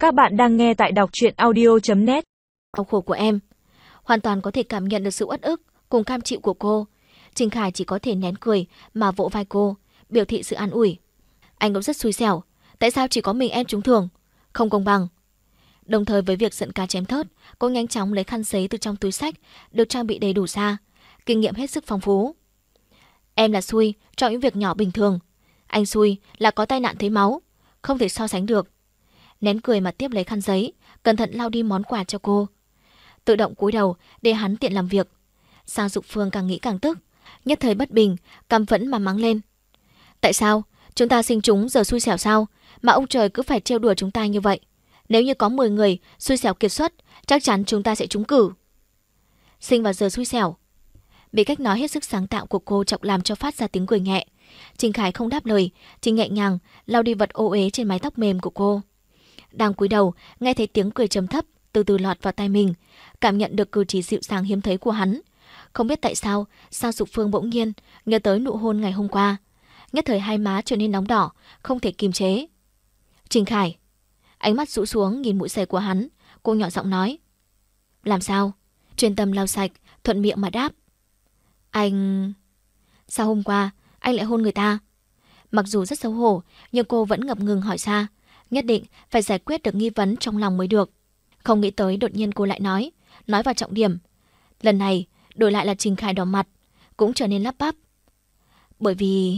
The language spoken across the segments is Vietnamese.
Các bạn đang nghe tại đọc truyện audio.net. Đau khổ của em, hoàn toàn có thể cảm nhận được sự uất ức cùng cam chịu của cô. Trình Khải chỉ có thể nén cười mà vỗ vai cô, biểu thị sự an ủi. Anh cũng rất xui xẻo, tại sao chỉ có mình em trúng thưởng? Không công bằng. Đồng thời với việc giận cá chém thớt, cô nhanh chóng lấy khăn giấy từ trong túi xách được trang bị đầy đủ ra, kinh nghiệm hết sức phong phú. Em là xui trong những việc nhỏ bình thường, anh xui là có tai nạn thấy máu, không thể so sánh được. Nén cười mà tiếp lấy khăn giấy, cẩn thận lau đi món quà cho cô. Tự động cúi đầu để hắn tiện làm việc. Sang Dục Phương càng nghĩ càng tức, nhất thời bất bình, căm phẫn mà mắng lên. Tại sao? Chúng ta sinh chúng giờ xui xẻo sao? Mà ông trời cứ phải trêu đùa chúng ta như vậy. Nếu như có 10 người xui xẻo kiệt xuất, chắc chắn chúng ta sẽ trúng cử. Sinh vào giờ xui xẻo. Bị cách nói hết sức sáng tạo của cô chọc làm cho phát ra tiếng cười nhẹ. Trình Khải không đáp lời, chỉ nhẹ nhàng lau đi vật ô uế trên mái tóc mềm của cô. Đang cúi đầu, nghe thấy tiếng cười trầm thấp từ từ lọt vào tai mình, cảm nhận được cử chỉ dịu dàng hiếm thấy của hắn. Không biết tại sao, Sang Dục Phương bỗng nhiên nhớ tới nụ hôn ngày hôm qua. Nhất thời hai má trở nên nóng đỏ, không thể kiềm chế. Trình Khải, ánh mắt rũ xuống nhìn mũi giày của hắn, cô nhỏ giọng nói. Làm sao? Chuyên tâm lau sạch, thuận miệng mà đáp. Anh... Sao hôm qua anh lại hôn người ta? Mặc dù rất xấu hổ, nhưng cô vẫn ngập ngừng hỏi ra. Nhất định phải giải quyết được nghi vấn trong lòng mới được. Không nghĩ tới đột nhiên cô lại nói vào trọng điểm. Lần này đổi lại là Trình Khải đỏ mặt, cũng trở nên lắp bắp. Bởi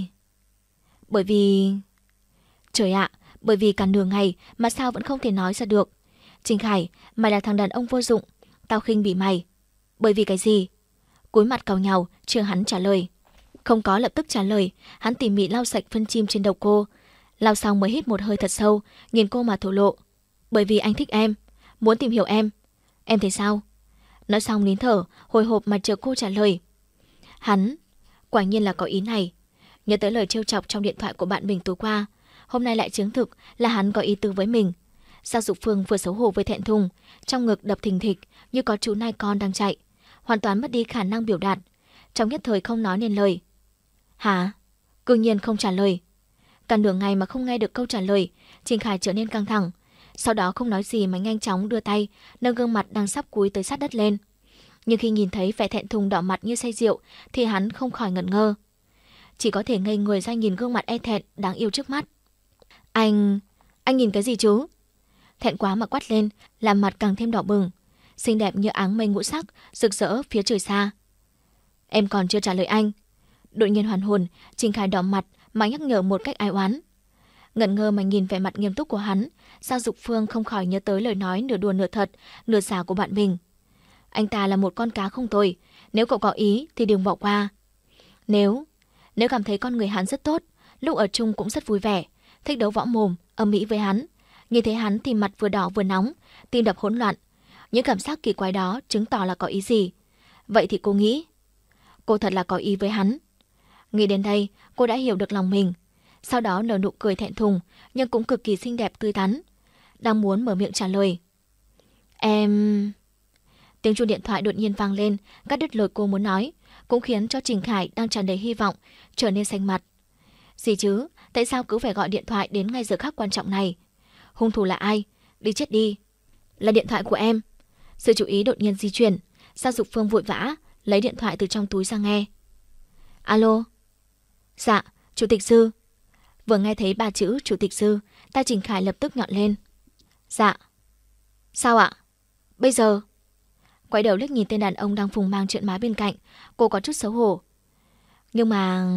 vì... Trời ạ, bởi vì cả nửa ngày mà sao vẫn không thể nói ra được. Trình Khải, mày là thằng đàn ông vô dụng, tao khinh bỉ mày. Bởi vì cái gì? Cúi mặt càu nhàu, chưa hắn trả lời. Không có lập tức trả lời, hắn tỉ mỉ lau sạch phân chim trên đầu cô. Lau xong mới hít một hơi thật sâu, nhìn cô mà thổ lộ. Bởi vì anh thích em, muốn tìm hiểu em. Em thấy sao? Nói xong nín thở, hồi hộp mà chờ cô trả lời. Hắn, quả nhiên là có ý này. Nhớ tới lời trêu chọc trong điện thoại của bạn mình tối qua, hôm nay lại chứng thực là hắn có ý tứ với mình. Sang Dục Phương vừa xấu hổ với thẹn thùng, trong ngực đập thình thịch như có chú nai con đang chạy, hoàn toàn mất đi khả năng biểu đạt. Trong nhất thời không nói nên lời. Hả? Cương nhiên không trả lời. Cả nửa ngày mà không nghe được câu trả lời, Trình Khải trở nên căng thẳng. Sau đó không nói gì mà nhanh chóng đưa tay nâng gương mặt đang sắp cúi tới sát đất lên. Nhưng khi nhìn thấy vẻ thẹn thùng đỏ mặt như say rượu thì hắn không khỏi ngẩn ngơ. Chỉ có thể ngây người ra nhìn gương mặt e thẹn đáng yêu trước mắt. Anh nhìn cái gì chứ? Thẹn quá mà quát lên, làm mặt càng thêm đỏ bừng, xinh đẹp như áng mây ngũ sắc rực rỡ phía trời xa. Em còn chưa trả lời anh. Đột nhiên hoàn hồn, Trình Khải đỏ mặt mà nhắc nhở một cách ai oán. Ngẩn ngơ mà nhìn vẻ mặt nghiêm túc của hắn, Sang Dục Phương không khỏi nhớ tới lời nói nửa đùa nửa thật, nửa giả của bạn mình. Anh ta là một con cá không tồi, nếu cậu có ý thì đừng bỏ qua. Nếu cảm thấy con người hắn rất tốt, lúc ở chung cũng rất vui vẻ, thích đấu võ mồm, âm mỹ với hắn. Nhìn thấy hắn thì mặt vừa đỏ vừa nóng, tim đập hỗn loạn. Những cảm giác kỳ quái đó chứng tỏ là có ý gì. Vậy thì cô nghĩ, cô thật là có ý với hắn. Nghĩ đến đây, cô đã hiểu được lòng mình. Sau đó nở nụ cười thẹn thùng, nhưng cũng cực kỳ xinh đẹp tươi tắn. Đang muốn mở miệng trả lời. Em... Tiếng chuông điện thoại đột nhiên vang lên, cắt đứt lời cô muốn nói, cũng khiến cho Trình Khải đang tràn đầy hy vọng trở nên xanh mặt. Gì chứ, tại sao cứ phải gọi điện thoại đến ngay giờ khắc quan trọng này? Hung thủ là ai? Đi chết đi. Là điện thoại của em. Sự chú ý đột nhiên di chuyển, Sang Dục Phương vội vã lấy điện thoại từ trong túi ra nghe. Alo. Dạ, Chủ tịch Sư. Vừa nghe thấy 3 chữ Chủ tịch Sư, tai Trình Khải lập tức nhọn lên. Dạ. Sao ạ? Bây giờ? Quay đầu liếc nhìn tên đàn ông đang phùng mang chuyện má bên cạnh, cô có chút xấu hổ. Nhưng mà...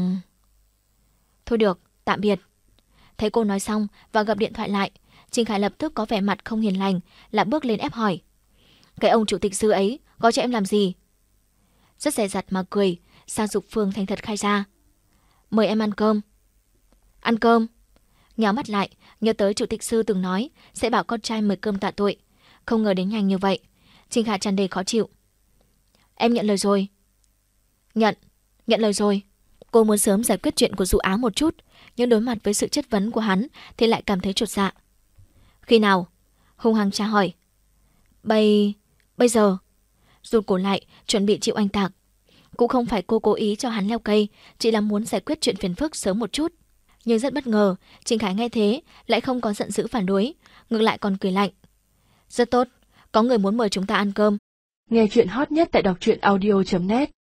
Thôi được, tạm biệt. Thấy cô nói xong và gập điện thoại lại, Trình Khải lập tức có vẻ mặt không hiền lành, là bước lên ép hỏi. Cái ông Chủ tịch Sư ấy gọi cho em làm gì? Rất dè dặt mà cười, Sang Dục Phương thành thật khai ra. Mời em ăn cơm. Ăn cơm? Nhào mắt lại, nhớ tới Chủ tịch Sư từng nói sẽ bảo con trai mời cơm tạ tội. Không ngờ đến nhanh như vậy. Trình Khải tràn đầy khó chịu. Em nhận lời rồi. Nhận lời rồi. Cô muốn sớm giải quyết chuyện của Dụ Á một chút, nhưng đối mặt với sự chất vấn của hắn thì lại cảm thấy chột dạ. Khi nào? Hung hăng tra hỏi. Bây giờ. Rụt cổ lại, chuẩn bị chịu oanh tạc. Cũng không phải cô cố ý cho hắn leo cây, chỉ là muốn giải quyết chuyện phiền phức sớm một chút. Nhưng rất bất ngờ, Trình Khải nghe thế lại không có giận dữ phản đối, ngược lại còn cười lạnh. Rất tốt, có người muốn mời chúng ta ăn cơm. Nghe chuyện hot nhất tại đọc truyện audio.net